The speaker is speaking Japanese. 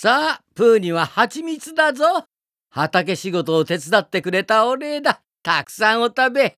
さあ、プーには蜂蜜だぞ。畑仕事を手伝ってくれたお礼だ。たくさんお食べ。